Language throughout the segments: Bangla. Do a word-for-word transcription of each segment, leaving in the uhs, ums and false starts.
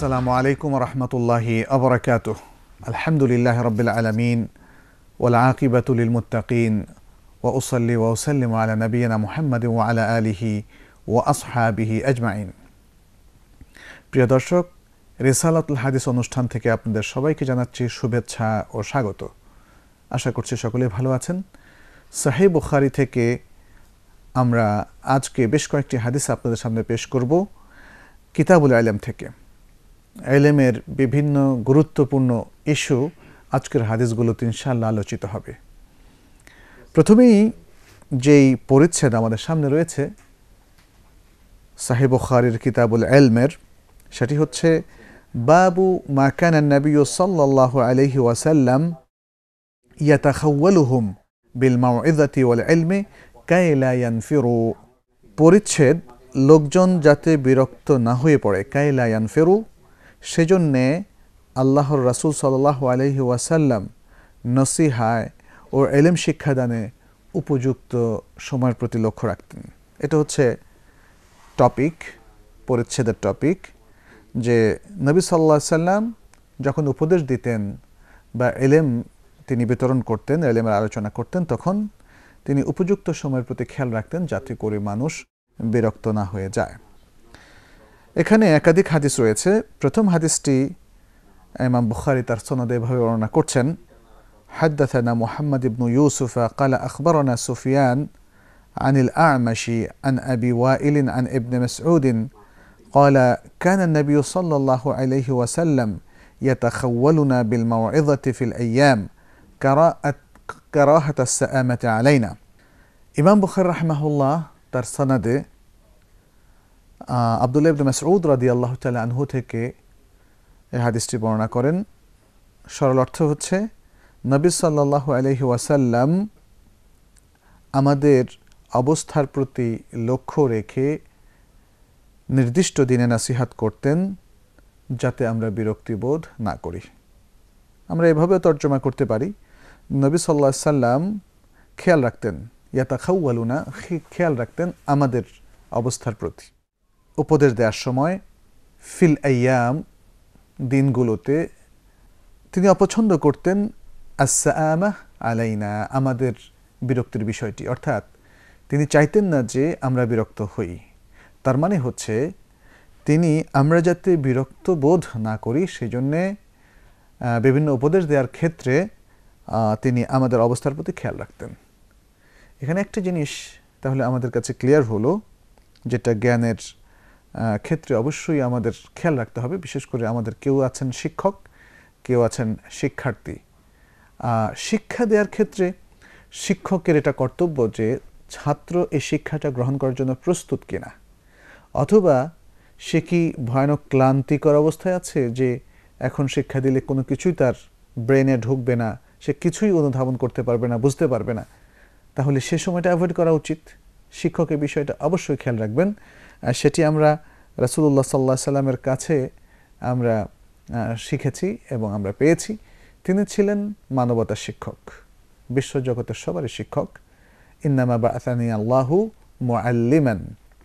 আসসালামু আলাইকুম ওয়া রাহমাতুল্লাহি ওয়া বারাকাতুহু। আলহামদুলিল্লাহি রাব্বিল আলামিন ওয়াল আকিবাতু লিল মুত্তাকিন ওয়া উসাল্লি ওয়া উসাল্লিমু আলা নাবিয়িনা মুহাম্মাদিন ওয়া আলা আলিহি ওয়া আসহাবিহি আজমাইন। প্রিয় দর্শক, রিসালাতুল হাদিস অনুষ্ঠান থেকে আপনাদের সবাইকে জানাচ্ছি শুভেচ্ছা ও স্বাগত। আশা করছি সকলেই ভালো আছেন। সহিহ বুখারী থেকে আমরা আজকে বেশ কয়েকটি হাদিস আপনাদের সামনে পেশ করব কিতাবুল ইলম থেকে। ইলমের বিভিন্ন গুরুত্বপূর্ণ ইস্যু আজকের হাদিসগুলোতে ইনশাআল্লাহ আলোচিত হবে। প্রথমেই যেই পরিচ্ছেদ আমাদের সামনে রয়েছে সহিহ বুখারীর কিতাবুল ইলমের, সেটি হচ্ছে বাবু মা কানা নবী সাল্লাল্লাহু আলাইহি ওয়াসাল্লাম ইয়াতাখাওয়ালুহুম বিল মাউইযাতি ওয়াল ইলমি কাই লা ইয়ানফিরু। পরিচ্ছেদ লোকজন যাতে বিরক্ত না হয়ে পড়ে, কাই লা ইয়ানফিরু, সেজন্যে আল্লাহর রাসূল সাল্লাল্লাহু আলাইহি ওয়াসাল্লাম নসিহায় ও ইলম শিক্ষাদানে উপযুক্ত সময়ের প্রতি লক্ষ্য রাখতেন। এটা হচ্ছে টপিক, পরিচ্ছেদের টপিক, যে নবী সাল্লাল্লাহু আলাইহি সাল্লাম যখন উপদেশ দিতেন বা ইলম তিনি বিতরণ করতেন, ইলমের আলোচনা করতেন, তখন তিনি উপযুক্ত সময়ের প্রতি খেয়াল রাখতেন যাতে করে মানুষ বিরক্ত না হয়ে যায়। এখানে একাধিক হাদিস রয়েছে। প্রথম হাদিসটি ইমাম বুখারী তার সনদে এভাবে বর্ণনা করছেন, হাদদাথানা মুহাম্মদ ইবনু ইউসুফ ক্বালা আখবারানা সুফিয়ান আনিল আ'মাশি আন আবি ওয়াইল আন ইবনে মাসউদ ক্বালা কানা আন-নবী সাল্লাল্লাহু আলাইহি ওয়াসাল্লাম ইয়াতাখাওয়ালুনা বিল মাউইযাতি ফিল আইয়াম কারাআত কারাহাত আস-সাআমাতি আলাইনা। ইমাম বুখারী রাহিমাহুল্লাহ তার সনদে আব্দুল্লাহ ইবনে মাসউদ রাদিয়াল্লাহু তাআলা আনহু থেকে এই হাদিসটি বর্ণনা করেন। সরল অর্থ হচ্ছে, নবী সাল্লাল্লাহু আলাইহি ওয়াসাল্লাম আমাদের অবস্থার প্রতি লক্ষ্য রেখে নির্দিষ্ট দিনে নাসিহাত করতেন যাতে আমরা বিরক্তিবোধ না করি। আমরা এভাবেও তর্জমা করতে পারি, নবী সাল্লাল্লাহু আলাইহি সাল্লাম খেয়াল রাখতেন, ইয়াতাখাওয়ালুনা, খেয়াল রাখতেন আমাদের অবস্থার প্রতি, উপদেশ দেওয়ার সময়, ফিল আইয়াম, দিনগুলোতে তিনি অপছন্দ করতেন আস-সাআমা আলাইনা, আমাদের বিরক্তির বিষয়টি, অর্থাৎ তিনি চাইতেন না যে আমরা বিরক্ত হই। তার মানে হচ্ছে তিনি আমরা যাতে বিরক্ত বোধ না করি সেই জন্যে বিভিন্ন উপদেশ দেওয়ার ক্ষেত্রে তিনি আমাদের অবস্থার প্রতি খেয়াল রাখতেন। এখানে একটা জিনিস তাহলে আমাদের কাছে ক্লিয়ার হলো, যেটা জ্ঞানের ক্ষেত্রে অবশ্যই আমাদের খেয়াল রাখতে হবে। বিশেষ করে আমাদের কেউ আছেন শিক্ষক, কেউ আছেন শিক্ষার্থী। শিক্ষা দেওয়ার ক্ষেত্রে শিক্ষকের এটা কর্তব্য যে ছাত্র এই শিক্ষাটা গ্রহণ করার জন্য প্রস্তুত কিনা, অথবা সে কি ভয়ানক ক্লান্তিকর অবস্থায় আছে যে এখন শিক্ষা দিলে কোনো কিছুই তার ব্রেনে ঢুকবে না, সে কিছুই অনুধাবন করতে পারবে না, বুঝতে পারবে না, তাহলে সে সময়টা অ্যাভয়েড করা উচিত। শিক্ষকের বিষয়টা অবশ্যই খেয়াল রাখবেন। সেটি আমরা রাসূলুল্লাহ সাল্লাল্লাহু আলাইহি সাল্লামের কাছে আমরা শিখেছি এবং আমরা পেয়েছি। তিনি ছিলেন মানবতার শিক্ষক, বিশ্বজগতের সবারই শিক্ষক। ইন্নামা বাআসানি আল্লাহু মুআল্লিমান,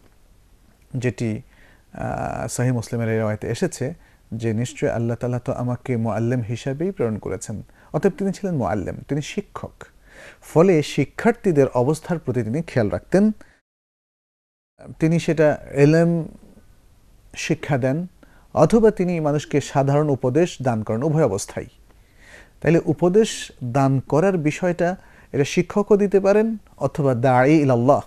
যেটি সহিহ মুসলিমের riwayate এসেছে যে নিশ্চয় আল্লাহ তাআলা তো আমাকে মুআল্লিম হিসাবেই প্রেরণ করেছেন। অতএব তিনি ছিলেন মুআল্লিম, তিনি শিক্ষক। ফলে শিক্ষার্থীদের অবস্থার প্রতি তিনি খেয়াল রাখতেন। তিনি সেটা ইলম শিক্ষা দেন অথবা তিনি মানুষকে সাধারণ উপদেশ দান করেন, উভয় অবস্থায়। তাইলে উপদেশ দান করার বিষয়টা এটা শিক্ষকও দিতে পারেন অথবা দাঈ ইলাল্লাহ,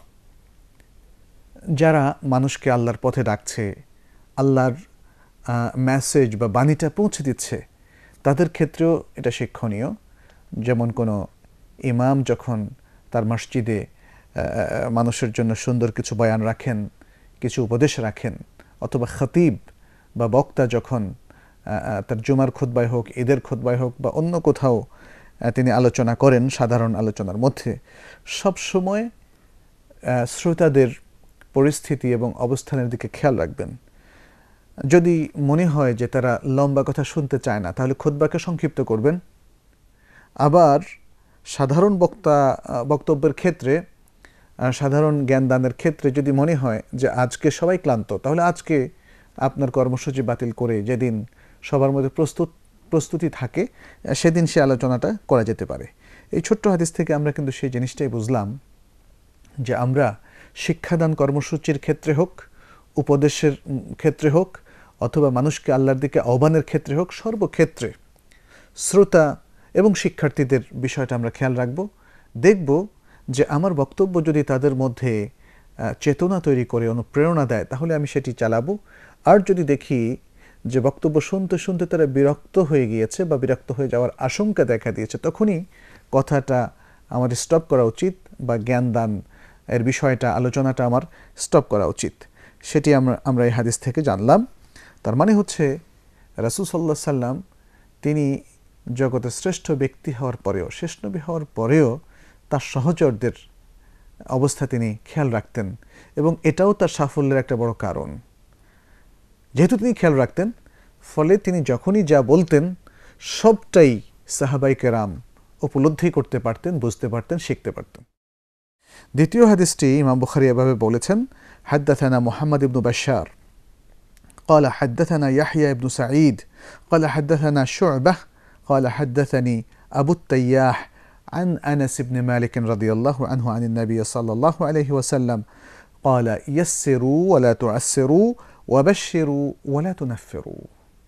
যারা মানুষকে আল্লাহর পথে ডাকছে, আল্লাহর মেসেজ বা বাণীটা পৌঁছে দিচ্ছে, তাদের ক্ষেত্রেও এটা শিক্ষণীয়। যেমন কোনো ইমাম যখন তার মসজিদে মানুষের জন্য সুন্দর কিছু বয়ান রাখেন, কিছু উপদেশ রাখেন, অথবা খতিব বা বক্তা যখন তার জুমার খুতবায় হোক, ঈদের খুতবায় হোক বা অন্য কোথাও তিনি আলোচনা করেন, সাধারণ আলোচনার মধ্যে সব সময় শ্রোতাদের পরিস্থিতি এবং অবস্থানের দিকে খেয়াল রাখবেন। যদি মনে হয় যে তারা লম্বা কথা শুনতে চায় না, তাহলে খুতবাকে সংক্ষিপ্ত করবেন। আবার সাধারণ বক্তা বক্তব্যের ক্ষেত্রে, সাধারণ জ্ঞান দানের ক্ষেত্রে যদি মনে হয় যে আজকে সবাই ক্লান্ত, তাহলে আজকে আপনার কর্মসূচি বাতিল করে যেদিন সবার মধ্যে প্রস্তুত প্রস্তুতি থাকে সেদিন সে আলোচনাটা করা যেতে পারে। এই ছোট্ট হাদিস থেকে আমরা কিন্তু সেই জিনিসটাই বুঝলাম যে আমরা শিক্ষাদান কর্মসূচির ক্ষেত্রে হোক, উপদেশের ক্ষেত্রে হোক, অথবা মানুষকে আল্লাহর দিকে আহ্বানের ক্ষেত্রে হোক, সর্বক্ষেত্রে শ্রোতা এবং শিক্ষার্থীদের বিষয়টা আমরা খেয়াল রাখব। দেখব যে আমার বক্তব্য যদি তাদের মধ্যে চেতনা তৈরি করে অনুপ্রেরণা দেয় তাহলে আমি সেটি চালাবো। আর যদি দেখি যে বক্তব্য শুনতে শুনতে তারা বিরক্ত হয়ে গিয়েছে বা বিরক্ত হয়ে যাওয়ার আশঙ্কা দেখা দিয়েছে, তখনই কথাটা আমাদের স্টপ করা উচিত বা জ্ঞানদান এর বিষয়টা আলোচনাটা আমার স্টপ করা উচিত। সেটি আমরা আমরা এই হাদিস থেকে জানলাম। তার মানে হচ্ছে রাসূল সাল্লাল্লাহু আলাইহি সাল্লাম তিনি জগতের শ্রেষ্ঠ ব্যক্তি হওয়ার পরেও, শেষ নবী হওয়ার পরেও তার সহচরদের অবস্থা তিনি খেয়াল রাখতেন, এবং এটাও তার সাফল্যের একটা বড় কারণ। যেহেতু তিনি খেয়াল রাখতেন, ফলে তিনি যখনই যা বলতেন সবটাই সাহাবায়ে কেরাম উপলব্ধি করতে পারতেন, বুঝতে পারতেন, শিখতে পারতেন। দ্বিতীয় হাদিসটি ইমাম বুখারী এভাবে বলেছেন, হাদ্দাথানা মুহাম্মদ ইবনু বাশশার قال حدثنا يحيى بن سعيد قال حدثنا شعبة قال حدثني أبو التياح عن أنس بن مالك رضي الله عنه عن النبي صلى الله عليه وسلم قال يسروا ولا تعسروا وبشروا ولا تنفروا.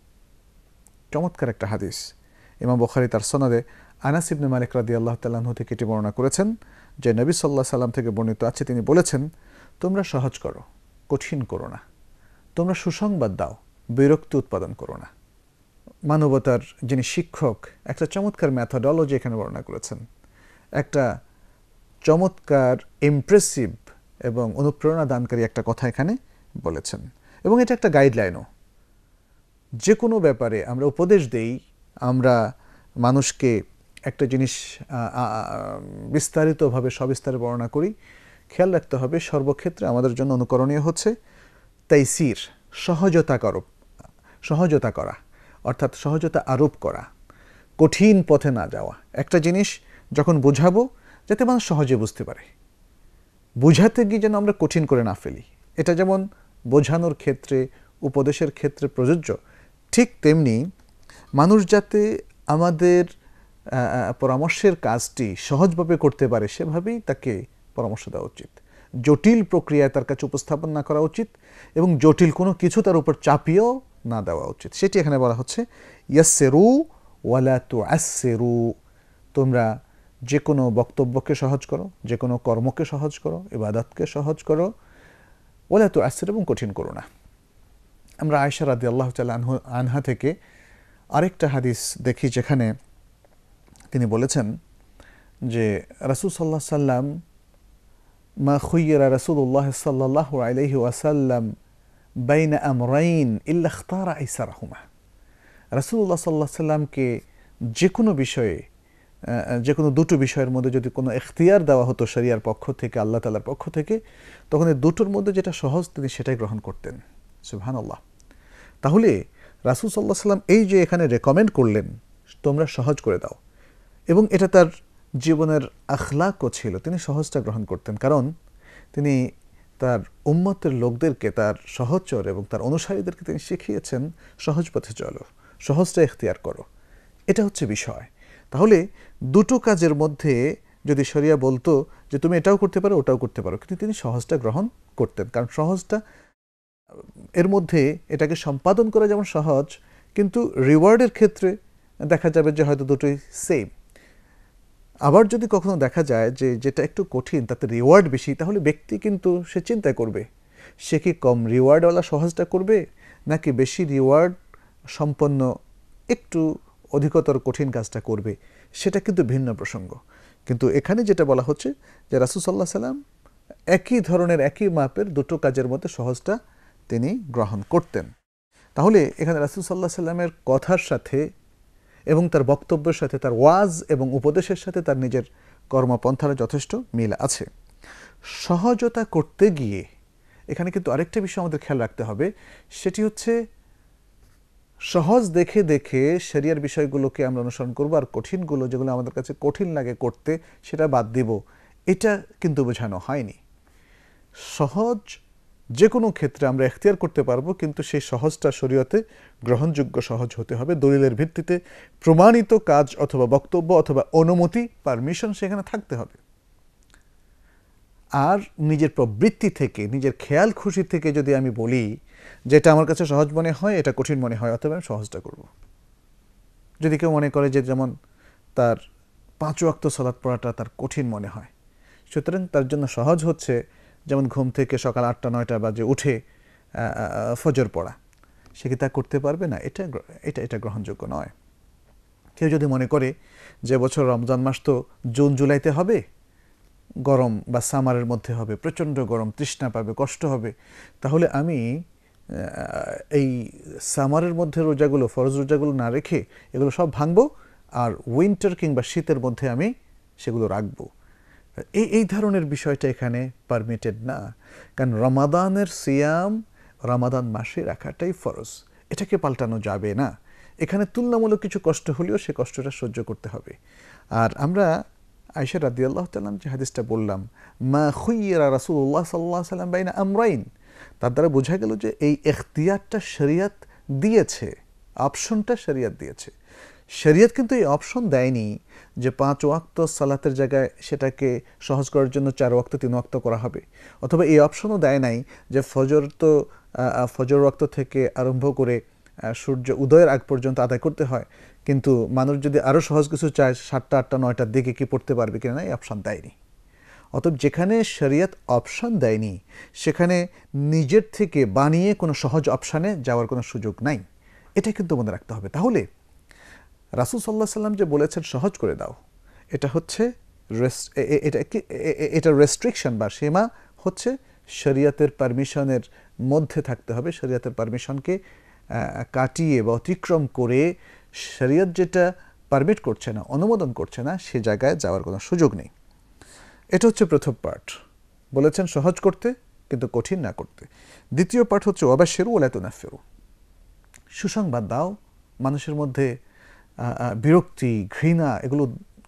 চমৎকার একটা হাদিস। ইমাম বুখারী তার সনদে আনাস ইবনে মালিক রাদিয়াল্লাহু তাআলা আনহু থেকে এটি বর্ণনা করেছেন যে নবী সাল্লাল্লাহু আলাইহি সাল্লাম থেকে বর্ণিত আছে, তিনি বলেছেন, তোমরা সহজ করো, কঠিন করো না। তোমরা সুসংবাদ দাও, বিরক্তি উৎপাদন করো না। মানবতার যিনি শিক্ষক একটা চমৎকার মেথডোলজি এখানে বর্ণনা করেছেন, একটা চমৎকার ইমপ্রেসিভ এবং অনুপ্রেরণা দানকারী একটা কথা এখানে বলেছেন, এবং এটা একটা গাইডলাইনও। যে কোনো ব্যাপারে আমরা উপদেশ দেই, আমরা মানুষকে একটা জিনিস বিস্তারিতভাবে সবিস্তারে বর্ণনা করি, খেয়াল রাখতে হবে সর্বক্ষেত্রে আমাদের জন্য অনুকরণীয় হচ্ছে তাইসির, সহজতা করো সহজতা করা, অর্থাৎ সহজতা আরোপ করা, কঠিন পথে না যাওয়া। একটা জিনিস যখন বোঝাবো যাতে মানুষ সহজে বুঝতে পারে, বোঝাতে গিয়ে যেন আমরা কঠিন করে না ফেলি। এটা যেমন বোঝানোর ক্ষেত্রে, উপদেশের ক্ষেত্রে প্রযোজ্য, ঠিক তেমনি মানুষ যাতে আমাদের পরামর্শের কাজটি সহজভাবে করতে পারে সেভাবেই তাকে পরামর্শ দেওয়া উচিত। জটিল প্রক্রিয়ায় তার কাছে উপস্থাপন না করা উচিত, এবং জটিল কোনো কিছু তার উপর চাপিয়েও না দেওয়া উচিত। সেটি এখানে বলা হচ্ছে, ইয়াসসিরু ওয়ালা তুআসসিরু, তোমরা যে কোনো বক্তব্যকে সহজ করো, যে কোনো কর্মকে সহজ করো, ইবাদতকে সহজ করো, ওয়ালা তুআসসিরু, এবং কঠিন করো না। আমরা আয়েশা রাদিয়াল্লাহু তাআলা আনহা থেকে আরেকটা হাদিস দেখি যেখানে তিনি বলেছেন যে রাসূল সাল্লাল্লাহু আলাইহি সাল্লাম মা খুয়্যিরা রাসূলুল্লাহ সাল্লাল্লাহু আলাইহি ওয়াসাল্লাম বাইনা আমরাইন ইল্লা ইখতারা আইসারাহুমা। রাসূলুল্লাহ সাল্লাল্লাহু আলাইহি সাল্লামকে যে কোনো বিষয়ে, যে কোনো দুটো বিষয়ের মধ্যে যদি কোনো ইখতিয়ার দেওয়া হতো শরিয়ার পক্ষ থেকে, আল্লাহ তাআলার পক্ষ থেকে, তখন এই দুটোর মধ্যে যেটা সহজ তিনি সেটাই গ্রহণ করতেন। সুবহানাল্লাহ। তাহলে রাসূল সাল্লাল্লাহু আলাইহি সাল্লাম এই যে এখানে রেকমেন্ড করলেন তোমরা সহজ করে দাও, এবং এটা তার জীবনের আখলাকও ছিল, তিনি সহজটা গ্রহণ করতেন, কারণ তিনি তার উম্মতের লোকদেরকে, তার সহচর এবং তার অনুসারীদেরকে তিনি শিখিয়েছেন সহজ পথে চলো, সহজটা ইখতিয়ার করো। এটা হচ্ছে বিষয়। তাহলে দুটো কাজের মধ্যে যদি শরিয়া বলতো যে তুমি এটাও করতে পারো, ওটাও করতে পারো, কিন্তু তিনি সহজটা গ্রহণ করতেন, কারণ সহজটা এর মধ্যে এটাকে সম্পাদন করা যেমন সহজ, কিন্তু রিওয়ার্ডের ক্ষেত্রে দেখা যাবে যে হয়তো দুটোই সেম। আবার যদি কখনো দেখা যায় যে যেটা একটু কঠিন তাতে রিওয়ার্ড বেশি, তাহলে ব্যক্তি কিন্তু সে চিন্তা করবে সে কি কম রিওয়ার্ডওয়ালা সহজটা করবে নাকি বেশি রিওয়ার্ড সম্পন্ন একটু অধিকতর কঠিন কাজটা করবে, সেটা কিন্তু ভিন্ন প্রসঙ্গ। কিন্তু এখানে যেটা বলা হচ্ছে যে রাসূল সাল্লাল্লাহু আলাইহি সাল্লাম একই ধরনের, একই মাপের দুটো কাজের মধ্যে সহজটা তিনি গ্রহণ করতেন। তাহলে এখানে রাসূল সাল্লাল্লাহু আলাইহি সাল্লামের কথার সাথে এবং তার বক্তব্যের সাথে, তার ওয়াজ এবং উপদেশের সাথে তার নিজের কর্মপন্থার যথেষ্ট মিল আছে। সহজতা করতে গিয়ে এখানে কিন্তু আরেকটা বিষয় আমাদের খেয়াল রাখতে হবে, সেটি হচ্ছে সহজ দেখে দেখে শরিয়ার বিষয়গুলোকে আমরা অনুসরণ করব, আর কঠিনগুলো যেগুলো আমাদের কাছে কঠিন লাগে করতে সেটা বাদ দিব, এটা কিন্তু বোঝানো হয়নি। সহজ যে কোনো ক্ষেত্রে আমরা এখতিয়ার করতে পারবো, কিন্তু সেই সহজটা শরীয়তে গ্রহণযোগ্য সহজ হতে হবে, দলিলের ভিত্তিতে প্রমাণিত কাজ অথবা বক্তব্য অথবা অনুমতি পারমিশন সেখানে থাকতে হবে। আর নিজের প্রবৃত্তি থেকে, নিজের খেয়াল খুশি থেকে যদি আমি বলি যেটা আমার কাছে সহজ মনে হয়, এটা কঠিন মনে হয়, অথবা আমি সহজটা করব। যদি কেউ মনে করে যে যেমন তার পাঁচ ওয়াক্ত সালাত পড়াটা তার কঠিন মনে হয়, সুতরাং তার জন্য সহজ হচ্ছে যেমন ঘুম থেকে সকাল আটটা নয়টা বাজে উঠে ফজর পড়া, সে কি তা করতে পারবে না? এটা এটা এটা গ্রহণযোগ্য নয়। কেউ যদি মনে করে যে বছর রমজান মাস তো জুন জুলাইতে হবে, গরম বা সামারের মধ্যে হবে, প্রচণ্ড গরম, তৃষ্ণা পাবে, কষ্ট হবে, তাহলে আমি এই সামারের মধ্যে রোজাগুলো, ফরজ রোজাগুলো না রেখে এগুলো সব ভাঙবো, আর উইন্টার কিংবা শীতের মধ্যে আমি সেগুলো রাখবো। এই এই ধরনের বিষয়টা এখানে পারমিটেড না, কারণ রমাদানের সিয়াম রমাদান মাসে রাখাটাই ফরজ, এটাকে পাল্টানো যাবে না। এখানে তুলনামূলক কিছু কষ্ট হলেও সে কষ্টটা সহ্য করতে হবে। আর আমরা আয়েশা রাদিয়াল্লাহু তাআলা যে হাদিসটা বললাম, মা খুইয়্যিরা রাসূলুল্লাহ সাল্লাল্লাহু আলাইহি ওয়াসাল্লাম বাইনা আমরাইন, তার দ্বারা বোঝা গেল যে এই ইখতিয়ারটা শরীয়ত দিয়েছে, অপশনটা শরীয়ত দিয়েছে। শরীয়ত কিন্তু এই অপশন দেয়নি যে পাঁচ ওয়াক্ত সালাতের জায়গায় সেটাকে সহজ করার জন্য চার ওয়াক্ত তিন ওয়াক্ত করা হবে, অথবা এই অপশনও দেয় নাই যে ফজর তো ফজর ওয়াক্ত থেকে আরম্ভ করে সূর্য উদয়ের আগ পর্যন্ত আদায় করতে হয়, কিন্তু মানুষ যদি আরও সহজ কিছু চায় সাতটা আটটা নয়টার দিকে কি পড়তে পারবে কিনা, এই অপশন দেয়নি। অতএব যেখানে শরীয়ত অপশন দেয়নি সেখানে নিজের থেকে বানিয়ে কোনো সহজ অপশানে যাওয়ার কোনো সুযোগ নাই, এটা কিন্তু মনে রাখতে হবে। তাহলে রাসূল সাল্লাল্লাহু আলাইহি সাল্লাম যে বলেছেন সহজ করে দাও, এটা হচ্ছে এটা কি এটা রেস্ট্রিকশন বা সীমা হচ্ছে শরীয়তের পারমিশনের মধ্যে থাকতে হবে। শরীয়তের পারমিশনকে কাটিয়ে বা অতিক্রম করে শরীয়ত যেটা পারমিট করছে না, অনুমোদন করছে না, সে জায়গায় যাওয়ার কোনো সুযোগ নেই। এটা হচ্ছে প্রথম পার্ট, বলেছেন সহজ করতে কিন্তু কঠিন না করতে। দ্বিতীয় পার্ট হচ্ছে ওয়াবাশশিরু ওয়া লা তুনাফফিরু, সুসংবাদ দাও, মানুষের মধ্যে বিরক্তি ঘৃণা এগুলো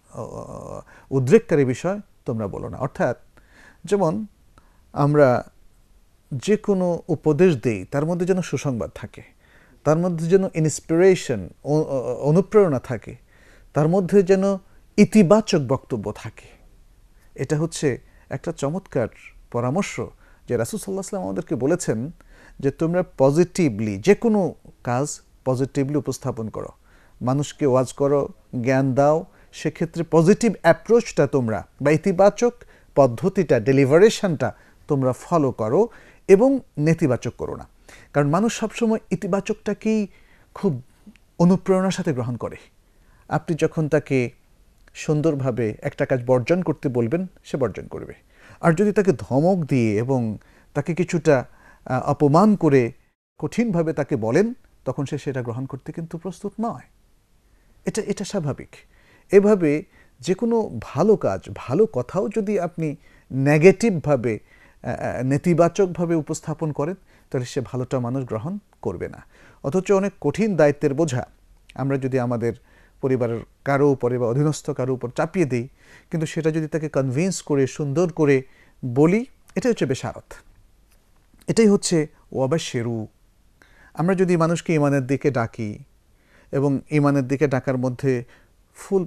উদ্রেককারী বিষয় তোমরা বলো না। অর্থাৎ যেমন আমরা যে কোনো উপদেশ দেই তার মধ্যে যেন সুসংবাদ থাকে, তার মধ্যে যেন ইন্সপিরেশন অনুপ্রেরণা থাকে, তার মধ্যে যেন ইতিবাচক বক্তব্য থাকে। এটা হচ্ছে একটা চমৎকার পরামর্শ যে রাসূল সাল্লাল্লাহু আলাইহি ওয়াসাল্লাম আমাদেরকে বলেছেন যে তোমরা পজিটিভলি যে কোনো কাজ পজিটিভলি উপস্থাপন করো, মানুষকে ওয়াজ করো, জ্ঞান দাও, সেক্ষেত্রে পজিটিভ অ্যাপ্রোচটা তোমরা বা ইতিবাচক পদ্ধতিটা, ডেলিভারেশনটা তোমরা ফলো করো এবং নেতিবাচক করো না। কারণ মানুষ সবসময় ইতিবাচকটাকেই খুব অনুপ্রেরণার সাথে গ্রহণ করে। আপনি যখন তাকে সুন্দরভাবে একটা কাজ বর্জন করতে বলবেন, সে বর্জন করবে। আর যদি তাকে ধমক দিয়ে এবং তাকে কিছুটা অপমান করে কঠিনভাবে তাকে বলেন, তখন সে সেটা গ্রহণ করতে কিন্তু প্রস্তুত নয়। এটা এটা স্বাভাবিক। এভাবে যে কোনো ভালো কাজ, ভালো কথাও যদি আপনি নেগেটিভভাবে, নেতিবাচকভাবে উপস্থাপন করেন, তাহলে সে ভালোটা মানুষ গ্রহণ করবে না। অথচ অনেক কঠিন দায়িত্বের বোঝা আমরা যদি আমাদের পরিবারের কারো উপরে বা অধীনস্থ কারো উপর চাপিয়ে দিই, কিন্তু সেটা যদি তাকে কনভিন্স করে সুন্দর করে বলি, এটাই হচ্ছে বেশারত, এটাই হচ্ছে ওয়াবাশশিরু। আমরা যদি মানুষকে ইমানের দিকে ডাকি এবং ইমানের দিকে ডাকার মধ্যে ফুল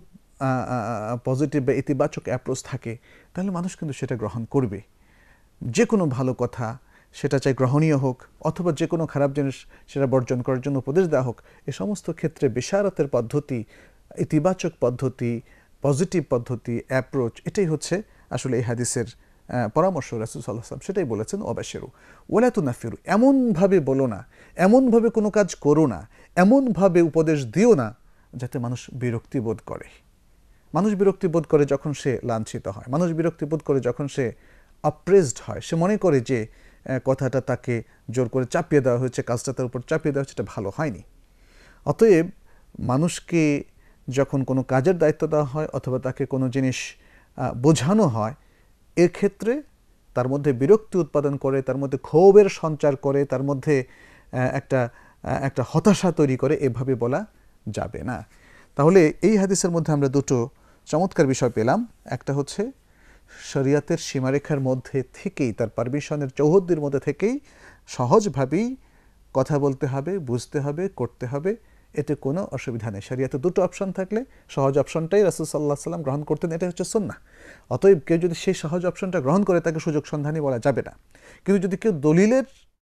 পজিটিভ বা ইতিবাচক অ্যাপ্রোচ থাকে, তাহলে মানুষ কিন্তু সেটা গ্রহণ করবে। যে কোনো ভালো কথা, সেটা চাই গ্রহণীয় হোক অথবা যে কোনো খারাপ জিনিস সেটা বর্জন করার জন্য উপদেশ দেওয়া হোক, এ সমস্ত ক্ষেত্রে বেশারতের পদ্ধতি, ইতিবাচক পদ্ধতি, পজিটিভ পদ্ধতি, অ্যাপ্রোচ, এটাই হচ্ছে আসলে এই হাদিসের পরামর্শ। রাসূল সাল্লাল্লাহু আলাইহি ওয়াসাল্লাম সেটাই বলেছেন, ওয়াবাশশিরু ওয়া লা তুনাফফিরু, এমনভাবে বলো না, এমনভাবে কোনো কাজ করো না, এমনভাবে উপদেশ দিও না যাতে মানুষ বিরক্তি বোধ করে। মানুষ বিরক্তি বোধ করে যখন সে লাঞ্ছিত হয়, মানুষ বিরক্তি বোধ করে যখন সে অপ্রেসড হয়, সে মনে করে যে কথাটা তাকে জোর করে চাপিয়ে দেওয়া হয়েছে, কাজটা তার উপর চাপিয়ে দেওয়া হচ্ছে, এটা ভালো হয়নি। অতএব মানুষকে যখন কোনো কাজের দায়িত্ব দেওয়া হয় অথবা তাকে কোনো জিনিস বোঝানো হয়, এর ক্ষেত্রে তার মধ্যে বিরক্তি উৎপাদন করে, তার মধ্যে ক্ষোভের সঞ্চার করে, তার মধ্যে একটা একটা হতাশা তৈরি করে, এভাবে বলা যাবে না। তাহলে এই হাদিসের মধ্যে আমরা দুটো চমৎকার বিষয় পেলাম। একটা হচ্ছে শরিয়াতের সীমারেখার মধ্যে থেকেই, তার পারমিশনের চৌহদ্দির মধ্যে থেকেই সহজভাবেই কথা বলতে হবে, বুঝতে হবে, করতে হবে। এতে কোনো অসুবিধা নেই। শরিয়াতে দুটো অপশন থাকলে সহজ অপশনটাই রাসূল সাল্লাল্লাহু আলাইহি সাল্লাম গ্রহণ করতেন, এটা হচ্ছে সুন্নাহ। অতএব কেউ যদি সেই সহজ অপশনটা গ্রহণ করে তাকে সুযোগ সন্ধানী বলা যাবে না। কিন্তু যদি কেউ দলিলের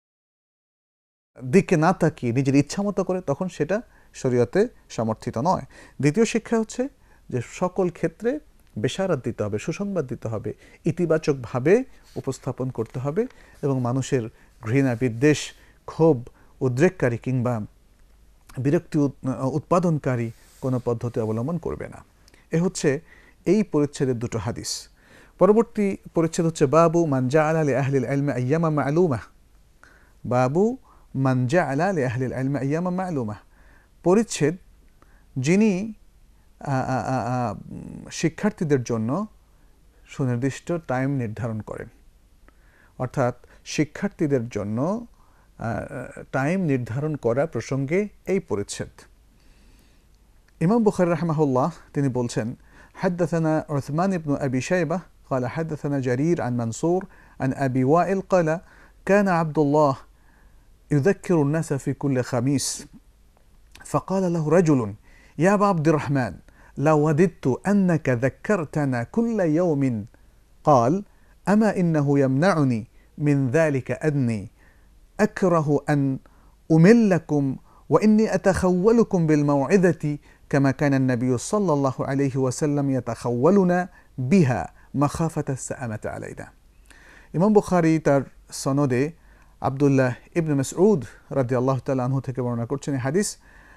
দিকে না তাকিয়ে নিজের ইচ্ছা মতো করে, তখন সেটা শরীয়তে সমর্থিত নয়। দ্বিতীয় শিক্ষা হচ্ছে যে সকল ক্ষেত্রে বেশারাত দিতে হবে, সুসংবাদ দিতে হবে, ইতিবাচকভাবে উপস্থাপন করতে হবে এবং মানুষের ঘৃণা, বিদ্বেষ, ক্ষোভ, উদ্রেককারী কিংবা বিরক্তি উৎপাদনকারী কোনো পদ্ধতি অবলম্বন করবে না। এ হচ্ছে এই পরিচ্ছেদের দুটো হাদিস। পরবর্তী পরিচ্ছেদ হচ্ছে বাবু মান জাআলা লি আহলিল ইলমি আইয়ামা মা'লুমা। বাবু মান জাআলা লি আহলিল ইলমি আইয়ামা মা'লুমা, পরিচ্ছেদ যিনি শিক্ষার্থীদের জন্য সুনির্দিষ্ট টাইম নির্ধারণ করেন। অর্থাৎ শিক্ষার্থীদের জন্য টাইম নির্ধারণ করা প্রসঙ্গে এই পরিচ্ছেদ। ইমাম বুখারী রাহিমাহুল্লাহ তিনি বলছেন, حدثنا عثمان بن أبي شيبة قال حدثنا جرير عن منصور عن أبي وائل قال كان عبد الله يذكر الناس في كل خميس فقال له رجل يا أبا عبد الرحمن لو وددت أنك ذكرتنا كل يوم قال أما إنه يمنعني من ذلك أني أكره أن أملكم وإني أتخولكم بالموعظة كما كان النبي صلى الله عليه وسلم يتخولنا بها مخافة السآمة علينا. ইমাম বুখারী তার সনদে আব্দুল্লাহ ইবনে মাসউদ রাদিয়াল্লাহু তাআলা আনহু থেকে বর্ণনা করছেন এই হাদিস।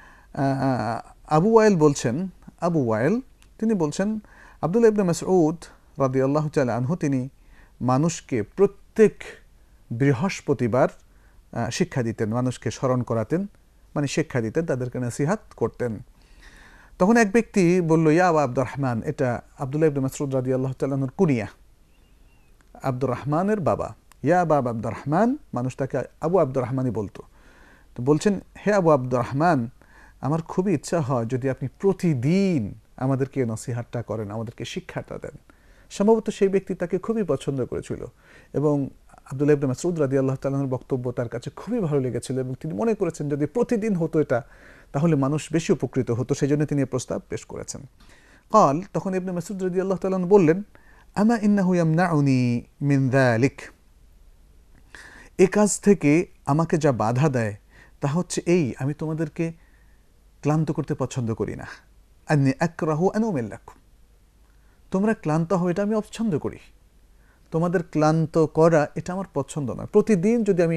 আবু ওয়াইল বলছেন, আবু ওয়াইল তিনি বলছেন আব্দুল্লাহ ইবনে মাসউদ রাদিয়াল্লাহু তাআলা আনহু তিনি মানুষকে প্রত্যেক বৃহস্পতিবার শিক্ষা দিতেন, মানুষকে স্মরণ করাতেন, মানে শিক্ষা দিতেন, তাদেরকে নসিহত করতেন। তখন এক ব্যক্তি বলল, ইয়া আবা আব্দুর রহমান, এটা আব্দুল্লাহ ইবনে মাসউদ রাদিয়াল্লাহু তাআলা আনহুর কুনিয়া, আব্দুর রহমানের বাবা। ইয়া আবা আব্দুর রহমান, মানুষ তাকে আবু আব্দুর রহমানই বলতো। তো বলছেন, হে আবু আব্দুর রহমান, আমার খুবই ইচ্ছা হয় যদি আপনি প্রতিদিন আমাদেরকে নসিহতটা করেন, আমাদেরকে শিক্ষাটা দেন। সম্ভবত সেই ব্যক্তি তাকে খুবই পছন্দ করেছিল এবং আব্দুল্লাহ ইবনে মাসউদ রাদিয়াল্লাহু তাআলা আনহুর বক্তব্য তার কাছে খুবই ভালো লেগেছিল এবং তিনি মনে করেছেন যদি প্রতিদিন হতো এটা তাহলে মানুষ বেশি উপকৃত হতো, সেই জন্য তিনি এই প্রস্তাব পেশ করেছেন। قال, তখন ইবনে মাসউদ রাদিয়াল্লাহু তাআলা আনহু বললেন, আমা ইন্নাহু ইয়ামনাউনি মিন যালিক, এই কাজ থেকে আমাকে যা বাধা দেয় তা হচ্ছে এই, আমি তোমাদেরকে ক্লান্ত করতে পছন্দ করি না। আন্নী আকরাহু আন উমিল্লাকুম, তোমরা ক্লান্ত হও এটা আমি অপছন্দ করি, তোমাদের ক্লান্ত করা এটা আমার পছন্দ নয়। প্রতিদিন যদি আমি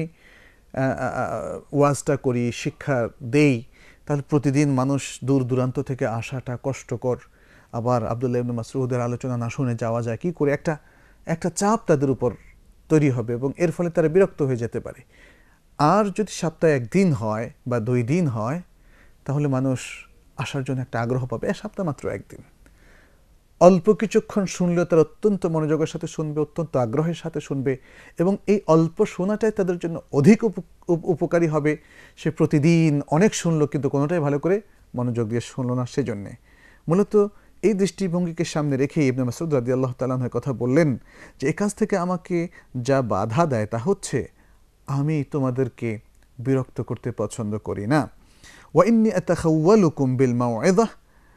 ওয়াজটা করি, শিক্ষা দেই, তাহলে প্রতিদিন মানুষ দূর দূরান্ত থেকে আসাটা কষ্টকর। আবার আব্দুল্লাহ ইবনে মাসউদের আলোচনা না শুনে যাওয়া যায় কি করে, একটা একটা চাপ তাদের উপর তৈরি হবে এবং এর ফলে তারা বিরক্ত হয়ে যেতে পারে। আর যদি সপ্তাহে একদিন হয় বা দুই দিন হয় তাহলে মানুষ আসার জন্য একটা আগ্রহ পাবে। এক সপ্তাহ মাত্র একদিন, অল্প কিছুক্ষণ শুনলেও তারা অত্যন্ত মনোযোগের সাথে শুনবে, অত্যন্ত আগ্রহের সাথে শুনবে এবং এই অল্প শোনাটাই তাদের জন্য অধিক উপকারী হবে। সে প্রতিদিন অনেক শুনলো কিন্তু কোনোটাই ভালো করে মনোযোগ দিয়ে শুনলো না। সেজন্যে মূলত এই দৃষ্টিভঙ্গিকে সামনে রেখে ইবনে মাসউদ রাদিয়াল্লাহু তাআলা আনহু কথা বললেন যে এই কাজ থেকে আমাকে যা বাধা দেয় তা হচ্ছে আমি তোমাদেরকে বিরক্ত করতে পছন্দ করি না। ওয়া ইন্নী আতাখাওয়ালুকুম বিল মাউইযা,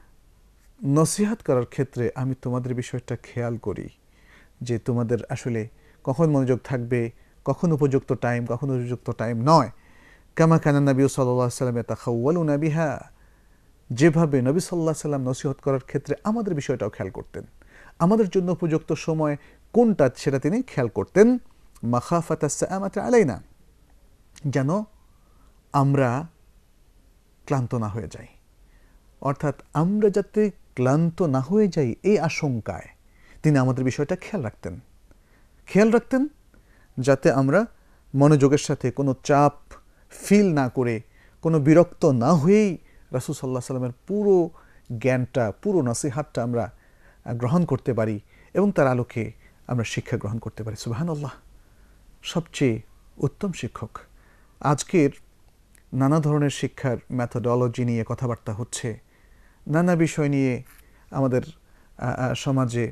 নসিহত করার ক্ষেত্রে আমি তোমাদের বিষয়টা খেয়াল করি যে তোমাদের আসলে কখন মনোযোগ থাকবে, কখন উপযুক্ত টাইম, কখন উপযুক্ত টাইম নয়। কামা কানা নবী সাল্লাল্লাহু আলাইহি ওয়াসাল্লাম ইয়াতাখাওয়ালুনা বিহা, যেভাবে নবী সাল্লাল্লাহু আলাইহি ওয়াসাল্লাম নসিহত করার ক্ষেত্রে আমাদের বিষয়টাও খেয়াল করতেন, আমাদের জন্য উপযুক্ত সময় কোনটা সেটা তিনি খেয়াল করতেন। মাখাফাতা সাআমাতি আলাইনা, যেন আমরা ক্লান্ত না হয়ে যাই, অর্থাৎ আমরা যাতে ক্লান্ত না হয়ে যাই এই আশঙ্কায় তিনি আমাদের বিষয়টা খেয়াল রাখতেন খেয়াল রাখতেন যাতে আমরা মনোযোগের সাথে কোনো চাপ ফিল না করে, কোনো বিরক্ত না হয়েই রাসূল সাল্লাল্লাহু আলাইহি ওয়াসাল্লামের পুরো জ্ঞানটা, পুরো নসিহতটা আমরা গ্রহণ করতে পারি এবং তার আলোকে আমরা শিক্ষা গ্রহণ করতে পারি। সুবহানাল্লাহ, সবচেয়ে উত্তম শিক্ষক। আজকের নানা ধরনের শিক্ষার মেথোডোলজি নিয়ে কথাবার্তা হচ্ছে, নানা বিষয় নিয়ে আমাদের সমাজে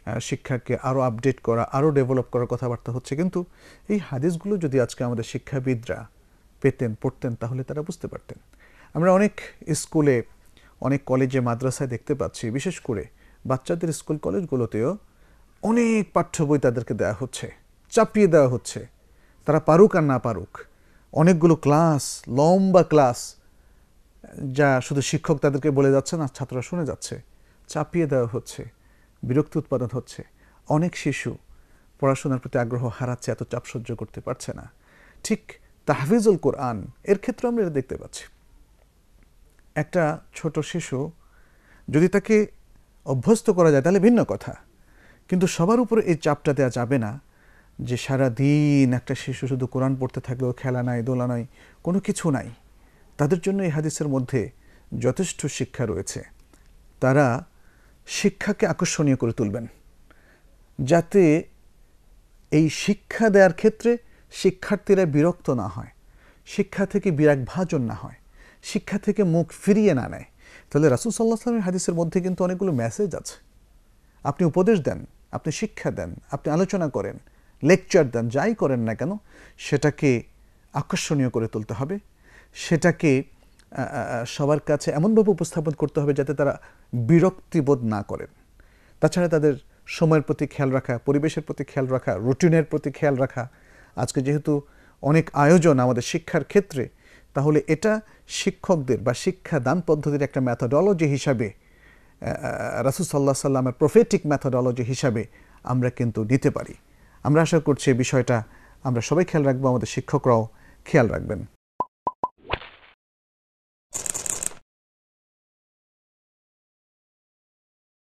শিক্ষাকে আরও আপডেট করা, আরও ডেভেলপ করার কথাবার্তা হচ্ছে। কিন্তু এই হাদিসগুলো যদি আজকে আমাদের শিক্ষাবিদরা পেতেন, পড়তেন, তাহলে তারা বুঝতে পারতেন। আমরা অনেক স্কুলে, অনেক কলেজে, মাদ্রাসায় দেখতে পাচ্ছি, বিশেষ করে বাচ্চাদের স্কুল কলেজগুলোতেও অনেক পাঠ্য বই তাদেরকে দেওয়া হচ্ছে, চাপিয়ে দেওয়া হচ্ছে। তারা পারুক আর না পারুক, অনেকগুলো ক্লাস, লম্বা ক্লাস, যা শুধু শিক্ষক তাদেরকে বলে যাচ্ছে না, ছাত্ররা শুনে যাচ্ছে, চাপিয়ে দেওয়া হচ্ছে, বিরক্তি উৎপাদন হচ্ছে। অনেক শিশু পড়াশোনার প্রতি আগ্রহ হারাচ্ছে, এত চাপ সহ্য করতে পারছে না। ঠিক তাহফিজুল কোরআন এর ক্ষেত্রে আমরা এটা দেখতে পাচ্ছি। একটা ছোট শিশু যদি তাকে অভ্যস্ত করা যায় তাহলে ভিন্ন কথা, কিন্তু সবার উপরে এই চাপটা দেওয়া যাবে না যে সারা দিন একটা শিশু শুধু কোরআন পড়তে থাকলেও খেলা নাই, দোলা নাই, কোনো কিছু নাই। তাদের জন্য এই হাদিসের মধ্যে যথেষ্ট শিক্ষা রয়েছে। তারা শিক্ষাকে আকর্ষণীয় করে তুলবেন, যাতে এই শিক্ষা দেওয়ার ক্ষেত্রে শিক্ষার্থীরা বিরক্ত না হয়, শিক্ষা থেকে বিরাগ ভাজন না হয়, শিক্ষা থেকে মুখ ফিরিয়ে না নেয়। তাহলে রাসূল সাল্লাল্লাহু আলাইহি ওয়াসাল্লামের হাদিসের মধ্যে কিন্তু অনেকগুলো মেসেজ আছে। আপনি উপদেশ দেন, আপনি শিক্ষা দেন, আপনি আলোচনা করেন, লেকচার দেন, যাই করেন না কেন সেটাকে আকর্ষণীয় করে তুলতে হবে, সেটাকে সবার কাছে এমনভাবে উপস্থাপন করতে হবে যাতে তারা বিরক্তিবোধ না করেন। তাছাড়া তাদের সময়ের প্রতি খেয়াল রাখা, পরিবেশের প্রতি খেয়াল রাখা, রুটিনের প্রতি খেয়াল রাখা। আজকে যেহেতু অনেক আয়োজন আমাদের শিক্ষার ক্ষেত্রে, তাহলে এটা শিক্ষকদের বা শিক্ষাদান পদ্ধতির একটা মেথোডোলজি হিসাবে, রাসূল সাল্লাল্লাহু আলাইহি সাল্লামের প্রফেটিক মেথোডোলজি হিসাবে আমরা কিন্তু নিতে পারি। আমরা আশা করছি এই বিষয়টা আমরা সবাই খেয়াল রাখবো, আমাদের শিক্ষকরাও খেয়াল রাখবেন।